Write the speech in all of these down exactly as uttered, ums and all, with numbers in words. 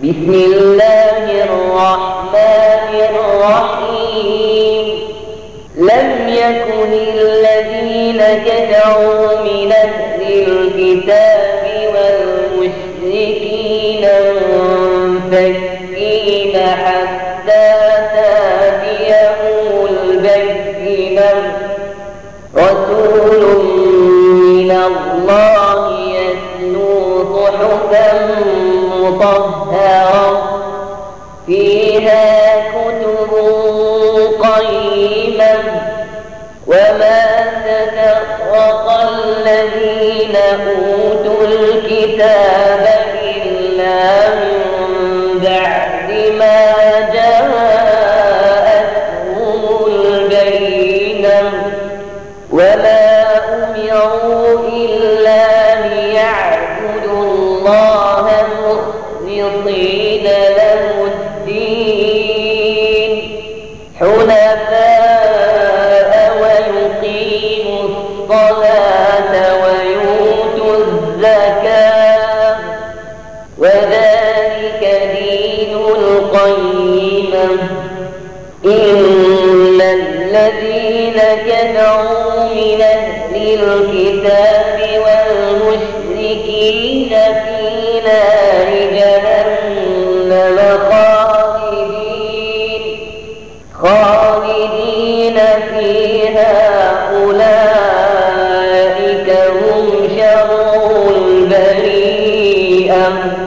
بسم الله الرحمن الرحيم. لم يكن الذين كفروا من أهل الكتاب والمشركين منفكين حتى تأتيهم البينة. رسول من الله يتلو صحفا مطهرة فيها كتب قيمة وما تفرق الذين أوتوا الكتاب إلا من بعد ما جاءتهم البينة وما أمروا إلا ليعبدوا الله مخلصين له الدين حنفاء ويقيموا الصلاة ويؤتوا الزكاة وذلك دين القيمة. إن الذين كفروا من أهل الكتاب والمشركين في نار جهنم خالدين خالدين فيها أولئك هم شر البرية.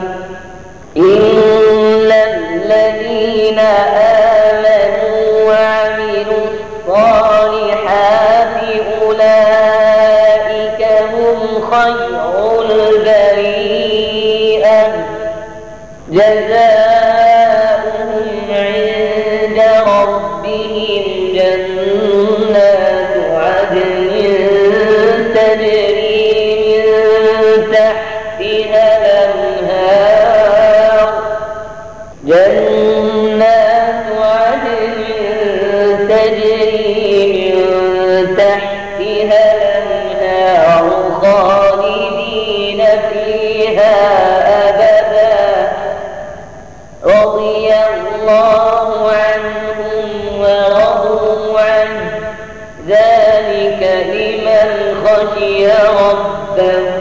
إن الذين آمنوا وعملوا الصالحات أولئك هم خير البرية. جزاؤهم عند ربهم جنات عدن تجري من تحتها الأنهار جنات عدن تجري من تحتها الأنهار خالدين فيها أبدا. رضي الله عنهم ورضوا عنه ذلك لمن خشي ربه.